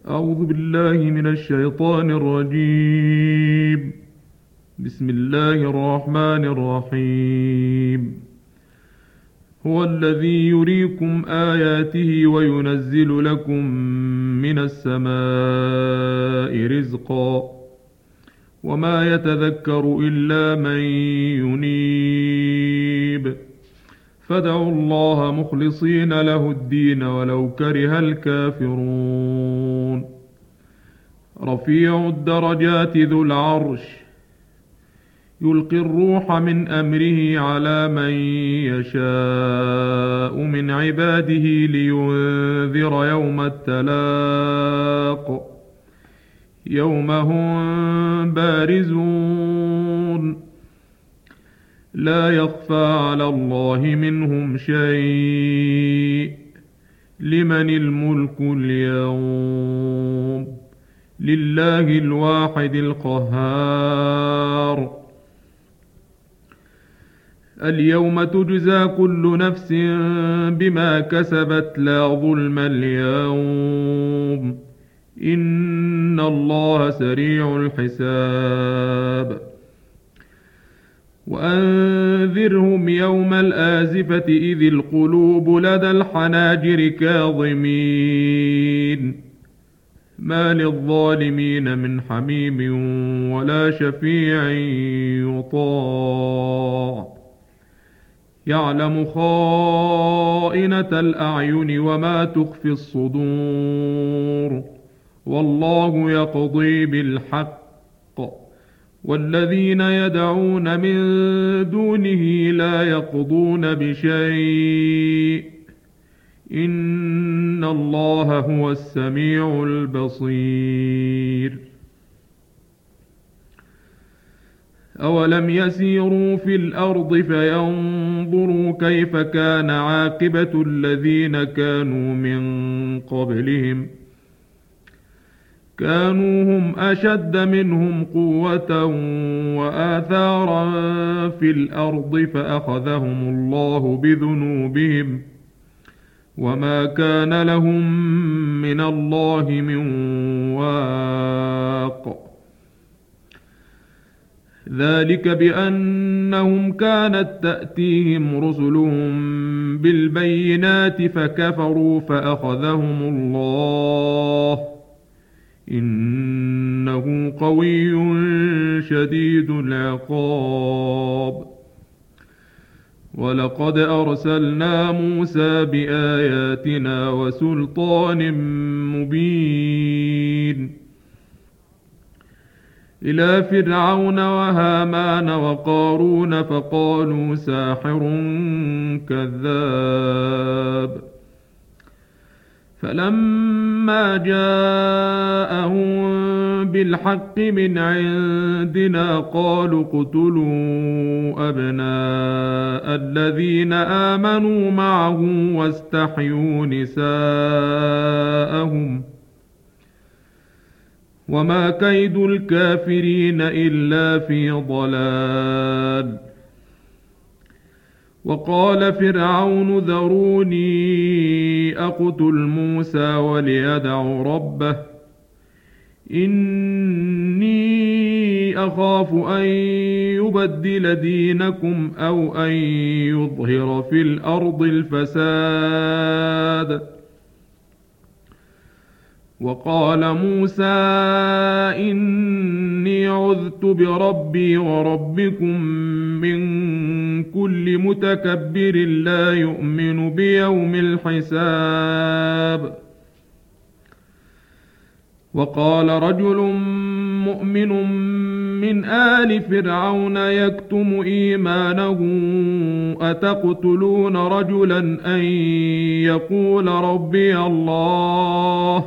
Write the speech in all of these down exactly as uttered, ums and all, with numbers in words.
أعوذ بالله من الشيطان الرجيم. بسم الله الرحمن الرحيم. هو الذي يريكم آياته وينزل لكم من السماء رزقا وما يتذكر إلا من ينيب فادعوا الله مخلصين له الدين ولو كره الكافرون. رفيع الدرجات ذو العرش يلقي الروح من أمره على من يشاء من عباده لينذر يوم التلاق يوم هم بارزون لا يخفى على الله منهم شيء. لمن الملك اليوم؟ لله الواحد القهار. اليوم تجزى كل نفس بما كسبت لا ظلم اليوم إن الله سريع الحساب. وأنذرهم يوم الآزفة إذ القلوب لدى الحناجر كاظمين ما للظالمين من حميم ولا شفيع يطاع يعلم خائنة الأعين وما تخفي الصدور والله يقضي بالحق والذين يدعون من دونه لا يقضون بشيء إن الله هو السميع البصير. أولم يسيروا في الأرض فينظروا كيف كان عاقبة الذين كانوا من قبلهم كانوا هم أشد منهم قوة وآثارا في الأرض فأخذهم الله بذنوبهم وما كان لهم من الله من واق. ذلك بأنهم كانت تأتيهم رسلهم بالبينات فكفروا فأخذهم الله إنه قوي شديد العقاب. ولقد أرسلنا موسى بآياتنا وسلطان مبين إلى فرعون وهامان وقارون فقالوا ساحر كذاب. فلما جاءهم بالحق من عندنا قالوا اقتلوا أبناء الذين آمنوا معه واستحيوا نساءهم وما كيد الكافرين إلا في ضلال. وقال فرعون ذروني أقتل موسى وليدع ربه إني أخاف أن يبدل دينكم أو أن يظهر في الأرض الفساد. وقال موسى إني عذت بربي وربكم من كل متكبر لا يؤمن بيوم الحساب. وقال رجل مؤمن من آل فرعون يكتم إيمانه أتقتلون رجلا أن يقول ربي الله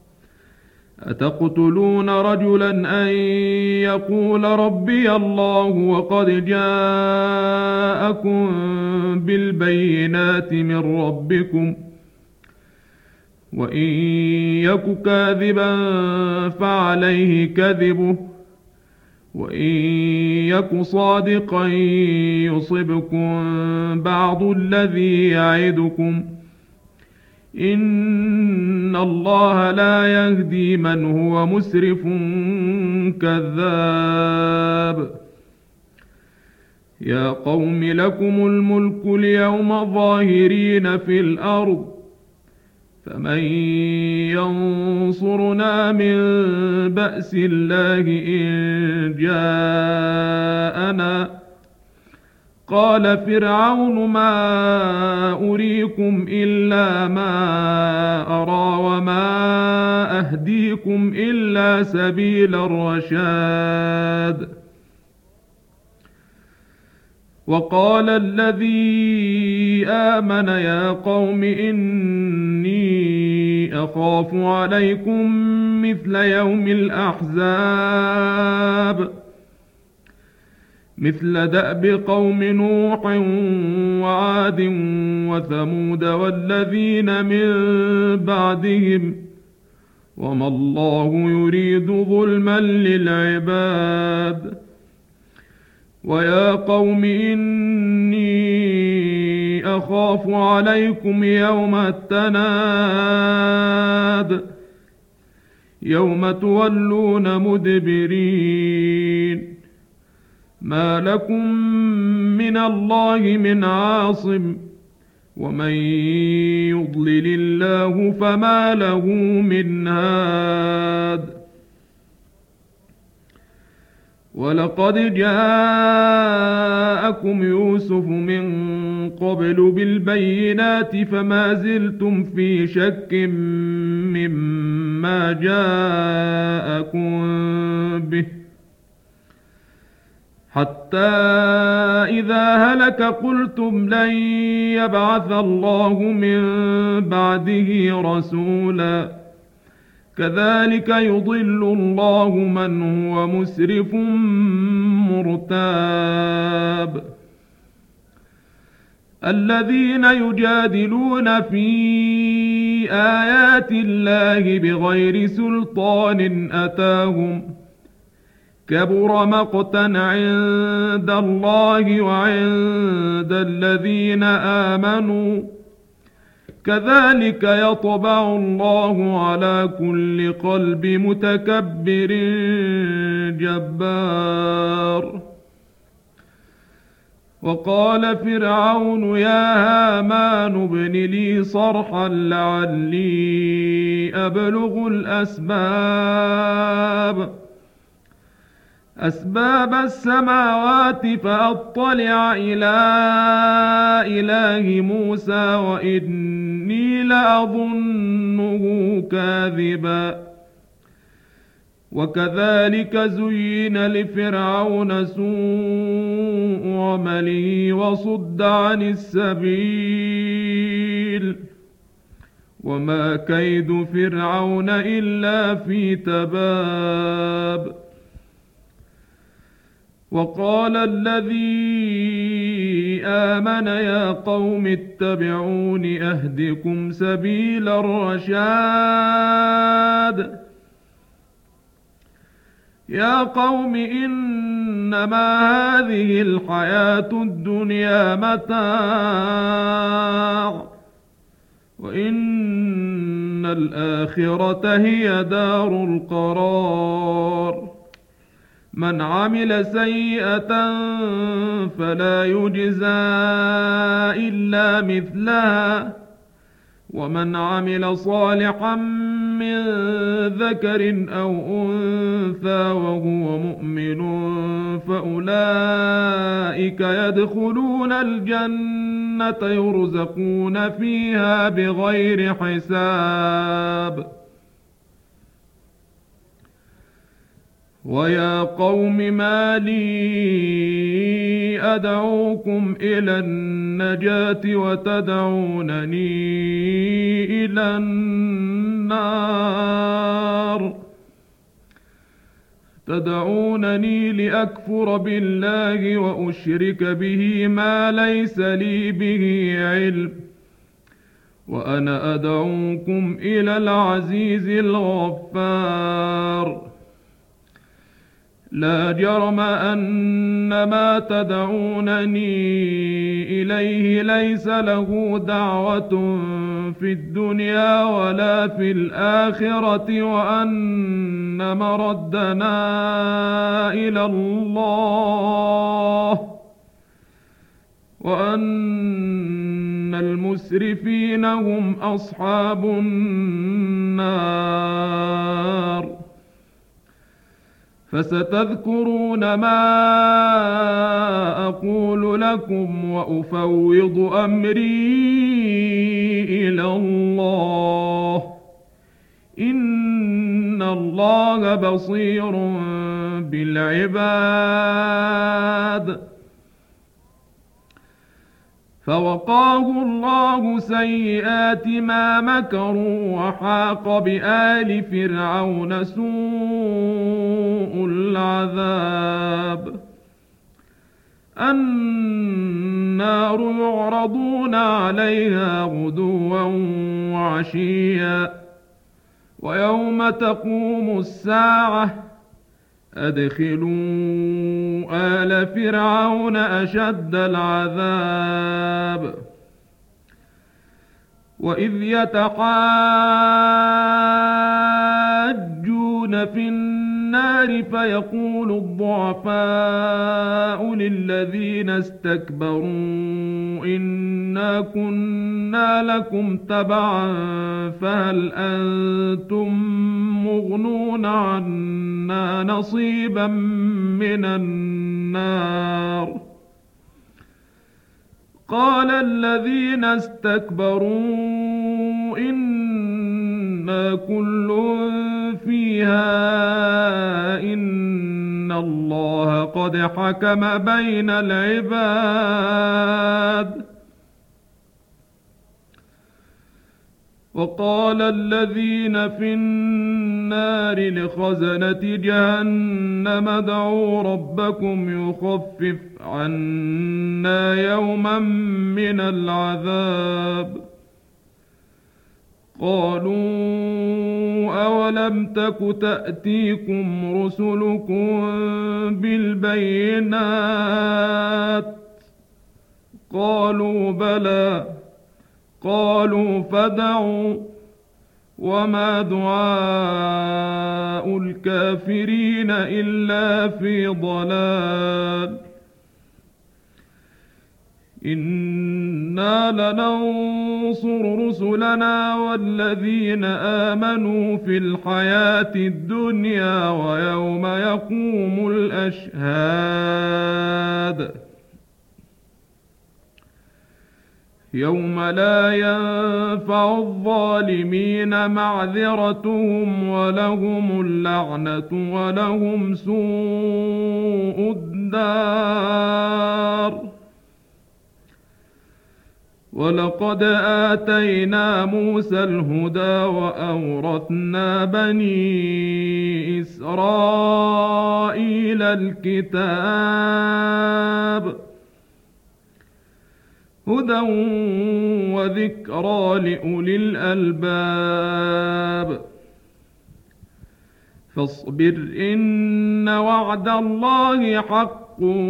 أتقتلون رجلا أن يقول ربي الله وقد جاءكم بالبينات من ربكم وإن يك كاذبا فعليه كذبه وإن يك صادقا يصبكم بعض الذي يعدكم إن إن الله لا يهدي من هو مسرف كذاب يا قوم لكم الملك اليوم ظاهرين في الأرض فمن ينصرنا من بأس الله إن جاءنا قال فرعون ما أريكم إلا ما أرى وما أهديكم إلا سبيل الرشاد وقال الذي آمن يا قوم إني أخاف عليكم مثل يوم الأحزاب مثل دأب قوم نوح وعاد وثمود والذين من بعدهم وما الله يريد ظلما للعباد ويا قوم إني أخاف عليكم يوم التناد يوم تولون مدبرين ما لكم من الله من عاصم ومن يضلل الله فما له من هاد ولقد جاءكم يوسف من قبل بالبينات فما زلتم في شك مما جاءكم به حتى إذا هلك قلتم لن يبعث الله من بعده رسولا كذلك يضل الله من هو مسرف مرتاب الذين يجادلون في آيات الله بغير سلطان أتاهم كبر مقتا عند الله وعند الذين آمنوا كذلك يطبع الله على كل قلب متكبر جبار وقال فرعون يا هامان ابن لي صرحا لعلي أبلغ الأسباب أسباب السماوات فأطلع إلى إله موسى وإني لأظنه كاذبا وكذلك زين لفرعون سوء عمله وصد عن السبيل وما كيد فرعون إلا في تباب وقال الذي آمن يا قوم اتبعون أهدكم سبيل الرشاد يا قوم إنما هذه الحياة الدنيا متاع وإن الآخرة هي دار القرار من عمل سيئة فلا يجزى إلا مثلها ومن عمل صالحا من ذكر أو أنثى وهو مؤمن فأولئك يدخلون الجنة يرزقون فيها بغير حساب ويا قوم ما لي أدعوكم إلى النجاة وتدعونني إلى النار تدعونني لأكفر بالله وأشرك به ما ليس لي به علم وأنا أدعوكم إلى العزيز الغفار لا جرم أن ما تدعونني إليه ليس له دعوة في الدنيا ولا في الآخرة وأن مردنا إلى الله وأن المسرفين هم أصحاب النار. فستذكرون ما أقول لكم وأفوض أمري إلى الله إن الله بصير بالعباد. فوقاه الله سيئات ما مكروا وحاق بآل فرعون سوء العذاب. النار يعرضون عليها غدوا وعشيا ويوم تقوم الساعة أدخلوا آل فرعون أشد العذاب. وإذ يتحاجون في النار فيقول الضعفاء للذين استكبروا إنا كنا لكم تبعا فهل أنتم مغنون عنا نصيبا من النار. قال الذين استكبروا إنا كل فيها إن الله قد حكم بين العباد. وقال الذين في النار لخزنة جهنم ادعوا ربكم يخفف عنا يوما من العذاب. قالوا أولم تك تأتيكم رسلكم بالبينات قالوا بلى قالوا فادعوا وما دعاء الكافرين إلا في ضلال. إنا لننصر رسلنا والذين آمنوا في الحياة الدنيا ويوم يقوم الأشهاد. يوم لا ينفع الظالمين معذرتهم ولهم اللعنة ولهم سوء الدار. ولقد آتينا موسى الهدى وأورثنا بني إسرائيل الكتاب هدى وذكرى لأولي الألباب. فاصبر إن وعد الله حق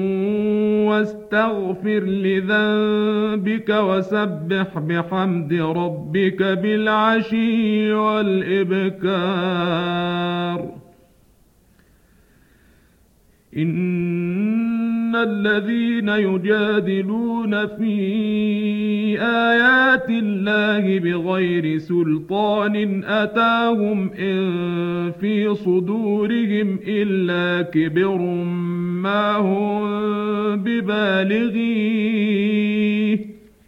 واستغفر لذنبك وسبح بحمد ربك بالعشي والإبكار. إن الذين يجادلون في آيات الله بغير سلطان أتاهم إن في صدورهم إلا كبر ما هم ببالغيه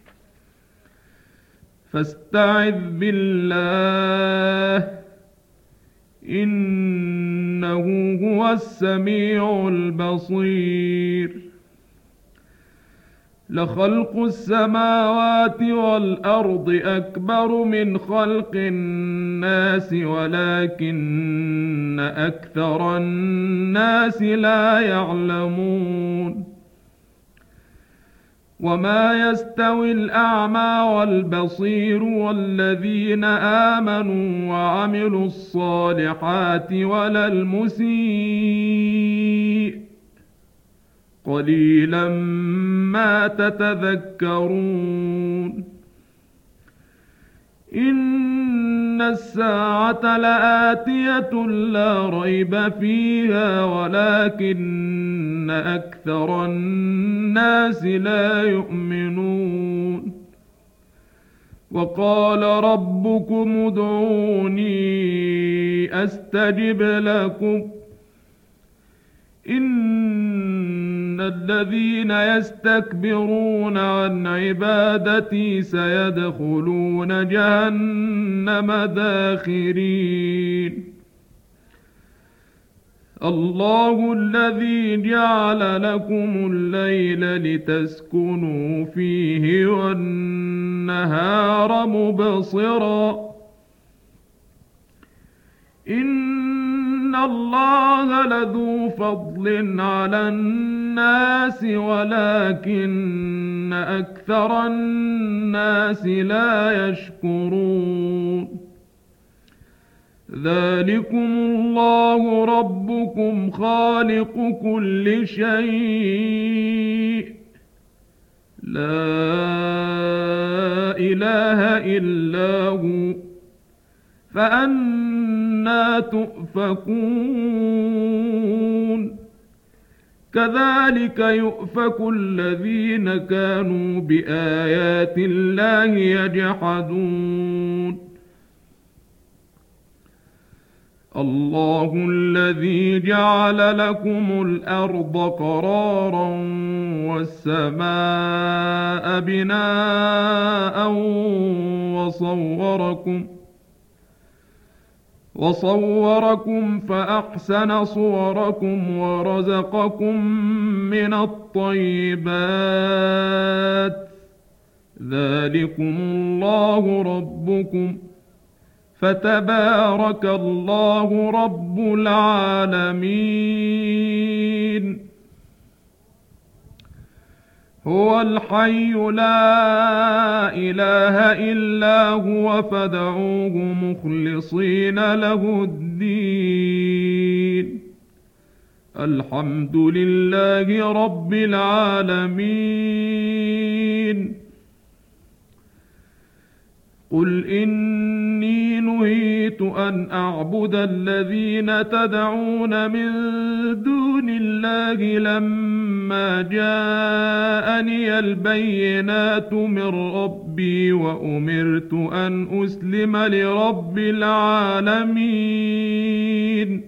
فاستعذ بالله إنه هو السميع البصير. لخلق السماوات والأرض أكبر من خلق الناس ولكن أكثر الناس لا يعلمون. وما يستوي الأعمى والبصير والذين آمنوا وعملوا الصالحات ولا المسيء قليلا ما تتذكرون إن الساعة لآتية لا ريب فيها ولكن أكثر الناس لا يؤمنون وقال ربكم ادعوني أستجب لكم إن الذين يستكبرون عن عبادتي سيدخلون جهنم داخرين الله الذي جعل لكم الليل لتسكنوا فيه والنهار مبصرا إن الله لذو فضل على الناس ولكن أكثر الناس لا يشكرون ذلكم الله ربكم خالق كل شيء لا إله إلا هو فأنى تؤفكون كذلك يؤفك الذين كانوا بآيات الله يجحدون الله الذي جعل لكم الأرض قرارا والسماء بناء وصوركم وصوركم فأحسن صوركم ورزقكم من الطيبات ذلكم الله ربكم فتبارك الله رب العالمين هو الحي لا إله إلا هو فادعوه مخلصين له الدين الحمد لله رب العالمين قل إني نهيت أن أعبد الذين تدعون من دون الله لما جاءني البينات من ربي وأمرت أن أسلم لرب العالمين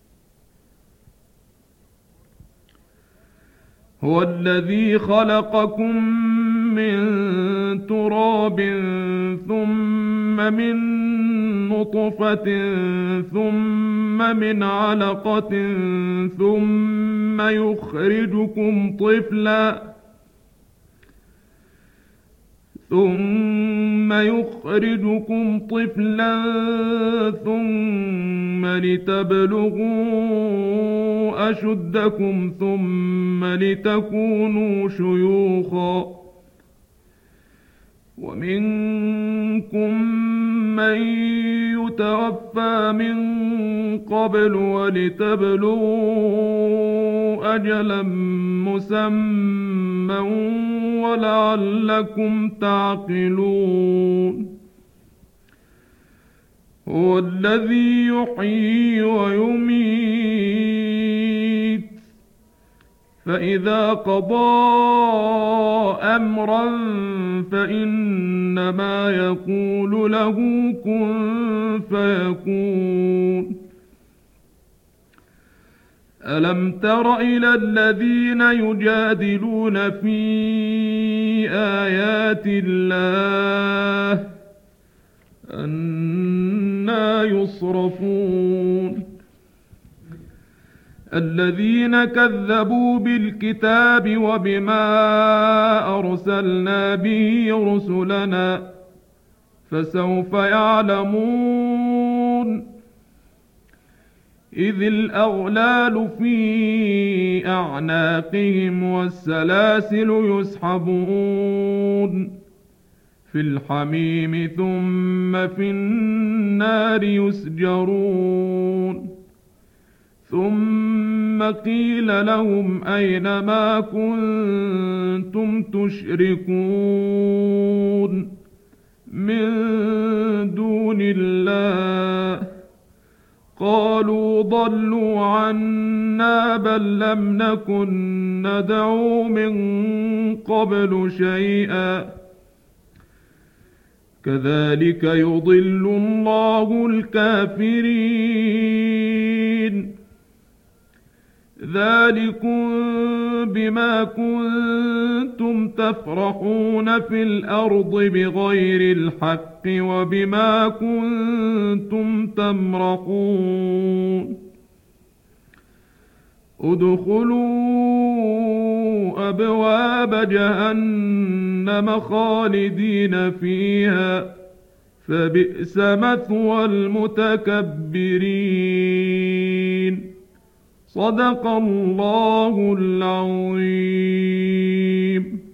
هو الذي خلقكم من تراب ثم من نطفة ثم من علقة ثم يخرجكم طفلا ثم يخرجكم طفلا ثم لتبلغوا أشدكم ثم لتكونوا شيوخا ومنكم من يتوفى من قبل ولتبلغوا أجلا مسمى ولعلكم تعقلون هو الذي يحيي ويميت فإذا قضى أمرا فإنما يقول له كن فيكون ألم تر إلى الذين يجادلون في آيات الله أنى يصرفون الذين كذبوا بالكتاب وبما أرسلنا به رسلنا فسوف يعلمون إذ الأغلال في أعناقهم والسلاسل يسحبون في الحميم ثم في النار يسجرون ثم قيل لهم أين ما كنتم تشركون من دون الله قالوا ضلوا عنا بل لم نكن ندعو من قبل شيئا كذلك يضل الله الكافرين ذلكم بما كنتم تفرحون في الأرض بغير الحق وبما كنتم تمرحون ادخلوا أبواب جهنم خالدين فيها فبئس مثوى المتكبرين صدق الله العظيم.